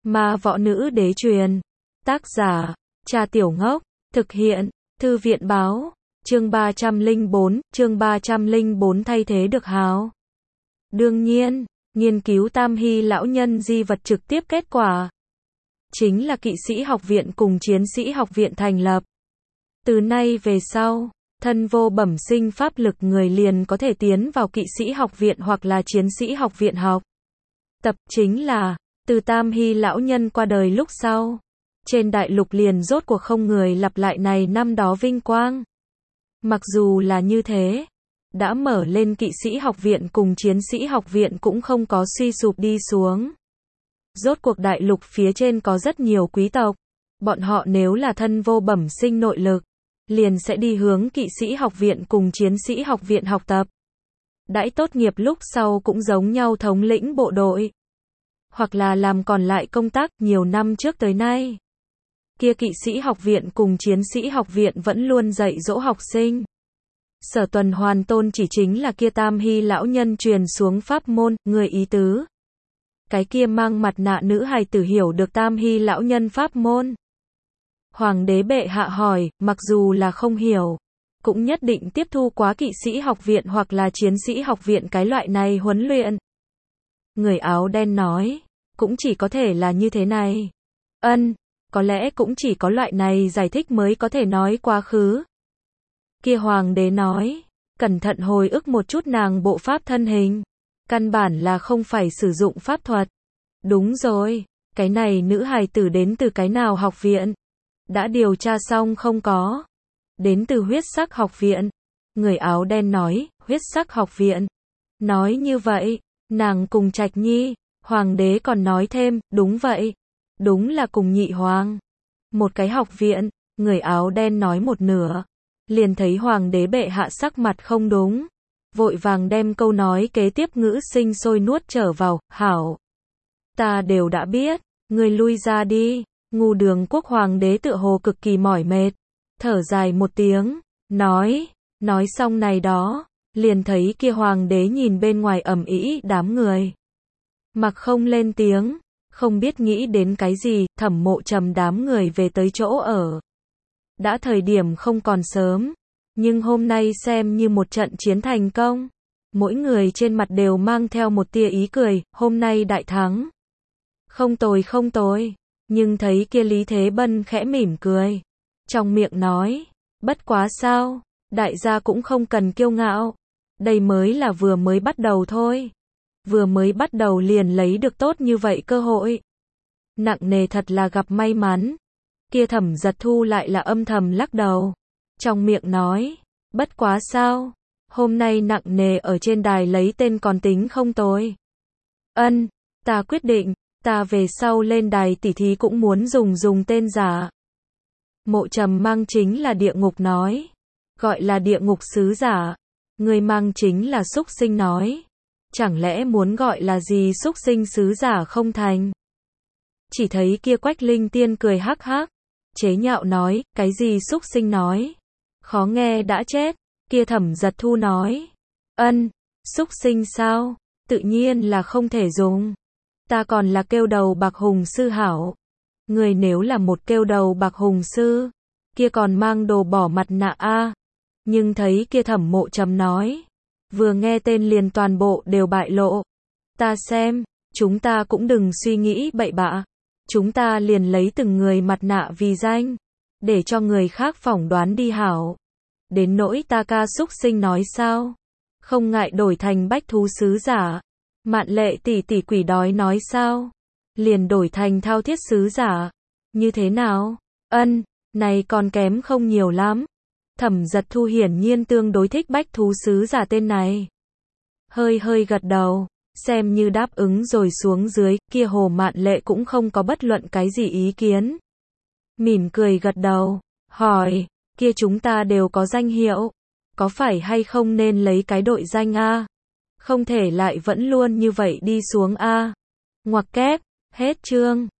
Ma Võ Nữ Đế truyền. Tác giả, Cha Tiểu Ngốc. Thực hiện, Thư viện Báo. Chương 304 thay thế được hào. Đương nhiên, nghiên cứu Tam Hy lão nhân di vật trực tiếp kết quả chính là Kỵ sĩ học viện cùng Chiến sĩ học viện thành lập. Từ nay về sau, thân vô bẩm sinh pháp lực người liền có thể tiến vào Kỵ sĩ học viện hoặc là Chiến sĩ học viện học tập. Chính là, từ Tam Hy lão nhân qua đời lúc sau, trên đại lục liền rốt cuộc không người lặp lại này năm đó vinh quang. Mặc dù là như thế, đã mở lên Kỵ sĩ học viện cùng Chiến sĩ học viện cũng không có suy sụp đi xuống. Rốt cuộc đại lục phía trên có rất nhiều quý tộc, bọn họ nếu là thân vô bẩm sinh nội lực, liền sẽ đi hướng Kỵ sĩ học viện cùng Chiến sĩ học viện học tập. Đãi tốt nghiệp lúc sau cũng giống nhau thống lĩnh bộ đội, hoặc là làm còn lại công tác. Nhiều năm trước tới nay, kia Kỵ sĩ học viện cùng Chiến sĩ học viện vẫn luôn dạy dỗ học sinh. Sở Tuần Hoàn tôn chỉ chính là kia Tam Hy lão nhân truyền xuống pháp môn. Người ý tứ, cái kia mang mặt nạ nữ hài tử hiểu được Tam Hy lão nhân pháp môn? Hoàng đế bệ hạ hỏi. Mặc dù là không hiểu, cũng nhất định tiếp thu quá Kỵ sĩ học viện hoặc là Chiến sĩ học viện cái loại này huấn luyện. Người áo đen nói, cũng chỉ có thể là như thế này. Ân, có lẽ cũng chỉ có loại này giải thích mới có thể nói quá khứ. Kia hoàng đế nói, cẩn thận hồi ức một chút nàng bộ pháp thân hình. Căn bản là không phải sử dụng pháp thuật. Đúng rồi, cái này nữ hài tử đến từ cái nào học viện? Đã điều tra xong không có? Đến từ Huyết Sắc học viện. Người áo đen nói, Huyết Sắc học viện. Nói như vậy, nàng cùng Trạch Nhi. Hoàng đế còn nói thêm, đúng vậy. Đúng là cùng nhị hoàng. Một cái học viện. Người áo đen nói một nửa, liền thấy hoàng đế bệ hạ sắc mặt không đúng, vội vàng đem câu nói kế tiếp ngữ sinh sôi nuốt trở vào. Hảo, ta đều đã biết, ngươi lui ra đi. Ngu Đường Quốc hoàng đế tựa hồ cực kỳ mỏi mệt, thở dài một tiếng, nói xong này đó, liền thấy kia hoàng đế nhìn bên ngoài ầm ĩ đám người, mặc không lên tiếng, không biết nghĩ đến cái gì. Thẩm Mộ Trầm đám người về tới chỗ ở. Đã thời điểm không còn sớm, nhưng hôm nay xem như một trận chiến thành công. Mỗi người trên mặt đều mang theo một tia ý cười, hôm nay đại thắng. Không tồi không tồi, nhưng thấy kia Lý Thế Bân khẽ mỉm cười. Trong miệng nói, bất quá sao, đại gia cũng không cần kiêu ngạo. Đây mới là vừa mới bắt đầu thôi. Vừa mới bắt đầu liền lấy được tốt như vậy cơ hội. Nặng nề thật là gặp may mắn. Kia Thẩm Giật Thu lại là âm thầm lắc đầu. Trong miệng nói, bất quá sao, hôm nay nặng nề ở trên đài lấy tên còn tính không tồi. Ân, ta quyết định, ta về sau lên đài tỉ thí cũng muốn dùng tên giả. Mộ Trầm mang chính là địa ngục nói. Gọi là địa ngục sứ giả. Người mang chính là súc sinh nói. Chẳng lẽ muốn gọi là gì súc sinh sứ giả không thành? Chỉ thấy kia Quách Linh Tiên cười hắc hắc, chế nhạo nói, cái gì súc sinh nói? Khó nghe đã chết. Kia Thẩm Giật Thu nói, ân, súc sinh sao? Tự nhiên là không thể dùng. Ta còn là kêu đầu bạc hùng sư hảo. Người nếu là một kêu đầu bạc hùng sư, kia còn mang đồ bỏ mặt nạ a. Nhưng thấy kia Thẩm Mộ Trầm nói, vừa nghe tên liền toàn bộ đều bại lộ. Ta xem, chúng ta cũng đừng suy nghĩ bậy bạ. Chúng ta liền lấy từng người mặt nạ vì danh, để cho người khác phỏng đoán đi hảo. Đến nỗi ta ca súc sinh nói sao? Không ngại đổi thành bách thú sứ giả. Mạn Lệ tỷ tỷ quỷ đói nói sao? Liền đổi thành thao thiết sứ giả. Như thế nào? Ân, này còn kém không nhiều lắm. Thẩm Giật Thu hiển nhiên tương đối thích bách thú sứ giả tên này. Hơi gật đầu, xem như đáp ứng rồi xuống dưới. Kia Hồ Mạn Lệ cũng không có bất luận cái gì ý kiến. Mỉm cười gật đầu, hỏi, kia chúng ta đều có danh hiệu, có phải hay không nên lấy cái đội danh a? Không thể lại vẫn luôn như vậy đi xuống a. Ngoặc kép, hết chương.